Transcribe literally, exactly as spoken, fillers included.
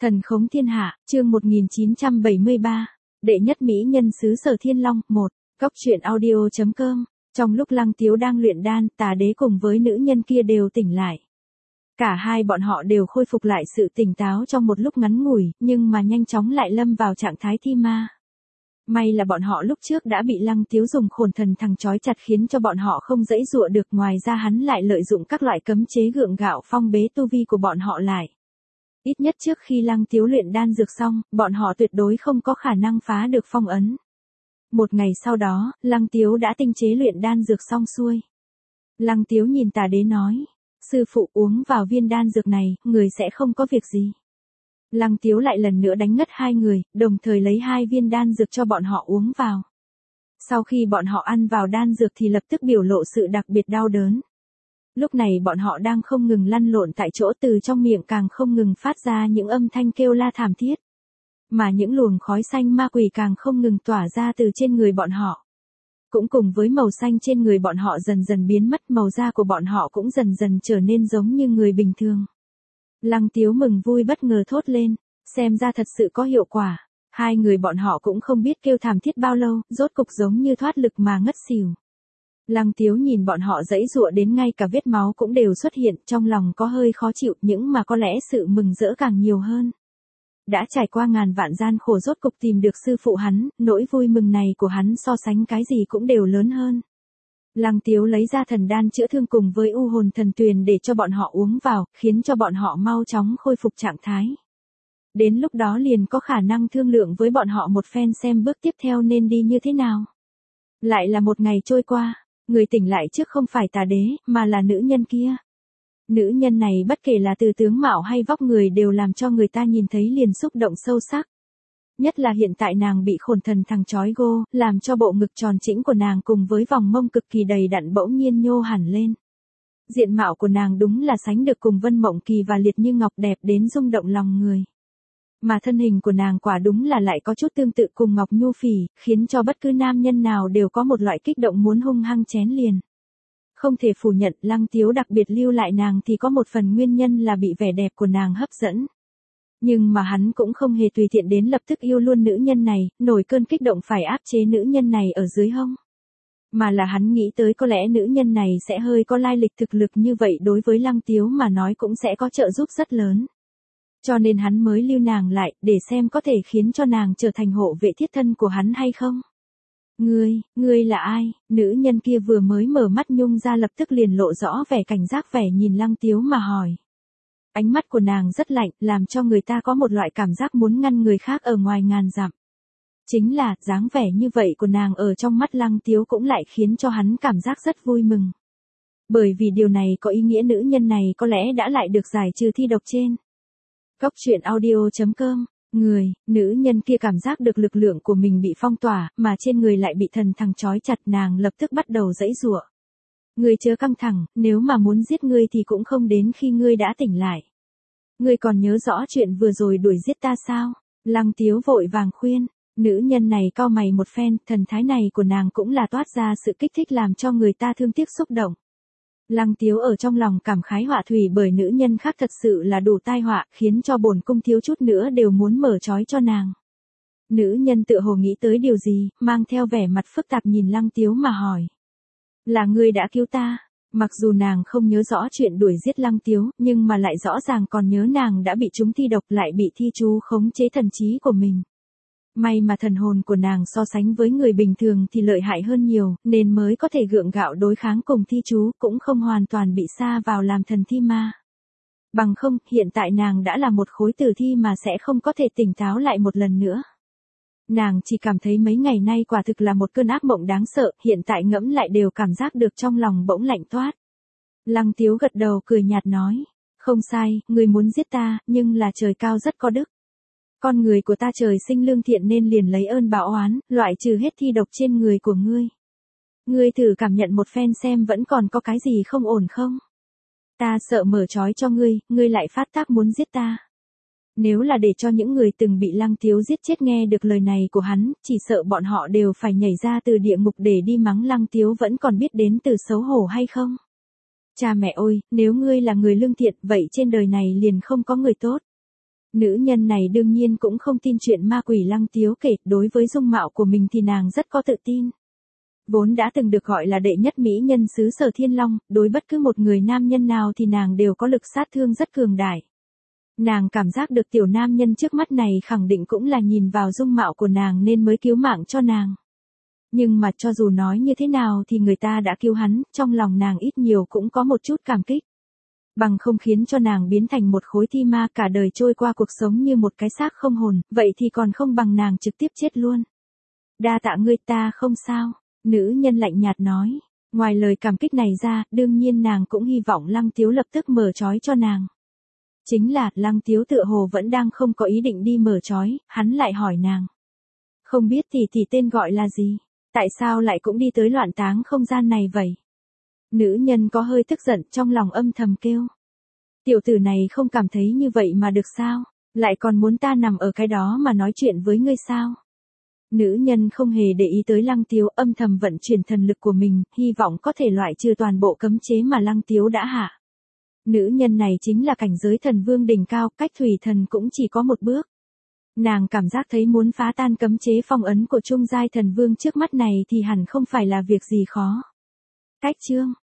Thần khống thiên hạ, chương một nghìn chín trăm bảy mươi ba, đệ nhất mỹ nhân xứ Sở Thiên Long, một, góc truyện audio chấm com. Trong lúc Lăng Tiếu đang luyện đan, Tà Đế cùng với nữ nhân kia đều tỉnh lại. Cả hai bọn họ đều khôi phục lại sự tỉnh táo trong một lúc ngắn ngủi, nhưng mà nhanh chóng lại lâm vào trạng thái thi ma. May là bọn họ lúc trước đã bị Lăng Tiếu dùng khổn thần thằng trói chặt khiến cho bọn họ không dãy dụa được, ngoài ra hắn lại lợi dụng các loại cấm chế gượng gạo phong bế tu vi của bọn họ lại. Ít nhất trước khi Lăng Tiếu luyện đan dược xong, bọn họ tuyệt đối không có khả năng phá được phong ấn. Một ngày sau đó, Lăng Tiếu đã tinh chế luyện đan dược xong xuôi. Lăng Tiếu nhìn Tà Đế nói, sư phụ uống vào viên đan dược này, người sẽ không có việc gì. Lăng Tiếu lại lần nữa đánh ngất hai người, đồng thời lấy hai viên đan dược cho bọn họ uống vào. Sau khi bọn họ ăn vào đan dược thì lập tức biểu lộ sự đặc biệt đau đớn. Lúc này bọn họ đang không ngừng lăn lộn tại chỗ, từ trong miệng càng không ngừng phát ra những âm thanh kêu la thảm thiết. Mà những luồng khói xanh ma quỷ càng không ngừng tỏa ra từ trên người bọn họ. Cũng cùng với màu xanh trên người bọn họ dần dần biến mất, màu da của bọn họ cũng dần dần trở nên giống như người bình thường. Lăng Tiếu mừng vui bất ngờ thốt lên, xem ra thật sự có hiệu quả. Hai người bọn họ cũng không biết kêu thảm thiết bao lâu, rốt cục giống như thoát lực mà ngất xỉu. Lăng Tiếu nhìn bọn họ giãy giụa đến ngay cả vết máu cũng đều xuất hiện, trong lòng có hơi khó chịu, nhưng mà có lẽ sự mừng rỡ càng nhiều hơn. Đã trải qua ngàn vạn gian khổ rốt cục tìm được sư phụ hắn, nỗi vui mừng này của hắn so sánh cái gì cũng đều lớn hơn. Lăng Tiếu lấy ra thần đan chữa thương cùng với u hồn thần tuyền để cho bọn họ uống vào, khiến cho bọn họ mau chóng khôi phục trạng thái. Đến lúc đó liền có khả năng thương lượng với bọn họ một phen xem bước tiếp theo nên đi như thế nào. Lại là một ngày trôi qua, người tỉnh lại trước không phải Tà Đế, mà là nữ nhân kia. Nữ nhân này bất kể là từ tướng mạo hay vóc người đều làm cho người ta nhìn thấy liền xúc động sâu sắc. Nhất là hiện tại nàng bị khổn thần thằng trói gô, làm cho bộ ngực tròn trĩnh của nàng cùng với vòng mông cực kỳ đầy đặn bỗng nhiên nhô hẳn lên. Diện mạo của nàng đúng là sánh được cùng Vân Mộng Kỳ và Liệt Như Ngọc, đẹp đến rung động lòng người. Mà thân hình của nàng quả đúng là lại có chút tương tự cùng Ngọc Nhu Phỉ, khiến cho bất cứ nam nhân nào đều có một loại kích động muốn hung hăng chén liền. Không thể phủ nhận, Lăng Tiếu đặc biệt lưu lại nàng thì có một phần nguyên nhân là bị vẻ đẹp của nàng hấp dẫn. Nhưng mà hắn cũng không hề tùy tiện đến lập tức yêu luôn nữ nhân này, nổi cơn kích động phải áp chế nữ nhân này ở dưới hông. Mà là hắn nghĩ tới có lẽ nữ nhân này sẽ hơi có lai lịch, thực lực như vậy đối với Lăng Tiếu mà nói cũng sẽ có trợ giúp rất lớn. Cho nên hắn mới lưu nàng lại, để xem có thể khiến cho nàng trở thành hộ vệ thiết thân của hắn hay không. Ngươi, ngươi là ai? Nữ nhân kia vừa mới mở mắt nhung ra lập tức liền lộ rõ vẻ cảnh giác, vẻ nhìn Lăng Tiếu mà hỏi. Ánh mắt của nàng rất lạnh, làm cho người ta có một loại cảm giác muốn ngăn người khác ở ngoài ngàn dặm. Chính là, dáng vẻ như vậy của nàng ở trong mắt Lăng Tiếu cũng lại khiến cho hắn cảm giác rất vui mừng. Bởi vì điều này có ý nghĩa nữ nhân này có lẽ đã lại được giải trừ thi độc trên. Góc truyện audio chấm com. Người, nữ nhân kia cảm giác được lực lượng của mình bị phong tỏa, mà trên người lại bị thần thằng trói chặt, nàng lập tức bắt đầu giãy giụa. Ngươi chớ căng thẳng, nếu mà muốn giết ngươi thì cũng không đến khi ngươi đã tỉnh lại. Ngươi còn nhớ rõ chuyện vừa rồi đuổi giết ta sao? Lăng Tiếu vội vàng khuyên, nữ nhân này cau mày một phen, thần thái này của nàng cũng là toát ra sự kích thích làm cho người ta thương tiếc xúc động. Lăng Tiếu ở trong lòng cảm khái họa thủy bởi nữ nhân khác thật sự là đủ tai họa, khiến cho bổn cung thiếu chút nữa đều muốn mở trói cho nàng. Nữ nhân tựa hồ nghĩ tới điều gì, mang theo vẻ mặt phức tạp nhìn Lăng Tiếu mà hỏi. Là ngươi đã cứu ta? Mặc dù nàng không nhớ rõ chuyện đuổi giết Lăng Tiếu, nhưng mà lại rõ ràng còn nhớ nàng đã bị trúng thi độc, lại bị thi chú khống chế thần trí của mình. May mà thần hồn của nàng so sánh với người bình thường thì lợi hại hơn nhiều, nên mới có thể gượng gạo đối kháng cùng thi chú, cũng không hoàn toàn bị sa vào làm thần thi ma. Bằng không, hiện tại nàng đã là một khối tử thi mà sẽ không có thể tỉnh táo lại một lần nữa. Nàng chỉ cảm thấy mấy ngày nay quả thực là một cơn ác mộng đáng sợ, hiện tại ngẫm lại đều cảm giác được trong lòng bỗng lạnh toát. Lăng Tiếu gật đầu cười nhạt nói, không sai, ngươi muốn giết ta, nhưng là trời cao rất có đức. Con người của ta trời sinh lương thiện nên liền lấy ơn báo oán, loại trừ hết thi độc trên người của ngươi. Ngươi thử cảm nhận một phen xem vẫn còn có cái gì không ổn không? Ta sợ mở trói cho ngươi, ngươi lại phát tác muốn giết ta. Nếu là để cho những người từng bị Lăng Tiếu giết chết nghe được lời này của hắn, chỉ sợ bọn họ đều phải nhảy ra từ địa ngục để đi mắng Lăng Tiếu vẫn còn biết đến từ xấu hổ hay không? Cha mẹ ơi, nếu ngươi là người lương thiện, vậy trên đời này liền không có người tốt. Nữ nhân này đương nhiên cũng không tin chuyện ma quỷ Lăng Tiếu kể, đối với dung mạo của mình thì nàng rất có tự tin. Vốn đã từng được gọi là đệ nhất mỹ nhân xứ Sở Thiên Long, đối bất cứ một người nam nhân nào thì nàng đều có lực sát thương rất cường đại. Nàng cảm giác được tiểu nam nhân trước mắt này khẳng định cũng là nhìn vào dung mạo của nàng nên mới cứu mạng cho nàng. Nhưng mà cho dù nói như thế nào thì người ta đã cứu hắn, trong lòng nàng ít nhiều cũng có một chút cảm kích. Bằng không khiến cho nàng biến thành một khối thi ma cả đời trôi qua cuộc sống như một cái xác không hồn, vậy thì còn không bằng nàng trực tiếp chết luôn. Đa tạ ngươi, ta không sao, nữ nhân lạnh nhạt nói. Ngoài lời cảm kích này ra, đương nhiên nàng cũng hy vọng Lăng Tiếu lập tức mở trói cho nàng. Chính là, Lăng Tiếu tựa hồ vẫn đang không có ý định đi mở trói, hắn lại hỏi nàng. Không biết tỷ tỷ tên gọi là gì? Tại sao lại cũng đi tới loạn táng không gian này vậy? Nữ nhân có hơi tức giận, trong lòng âm thầm kêu. Tiểu tử này không cảm thấy như vậy mà được sao? Lại còn muốn ta nằm ở cái đó mà nói chuyện với ngươi sao? Nữ nhân không hề để ý tới Lăng Tiếu, âm thầm vận chuyển thần lực của mình, hy vọng có thể loại trừ toàn bộ cấm chế mà Lăng Tiếu đã hạ. Nữ nhân này chính là cảnh giới thần vương đỉnh cao, cách thủy thần cũng chỉ có một bước. Nàng cảm giác thấy muốn phá tan cấm chế phong ấn của trung giai thần vương trước mắt này thì hẳn không phải là việc gì khó. Cách chương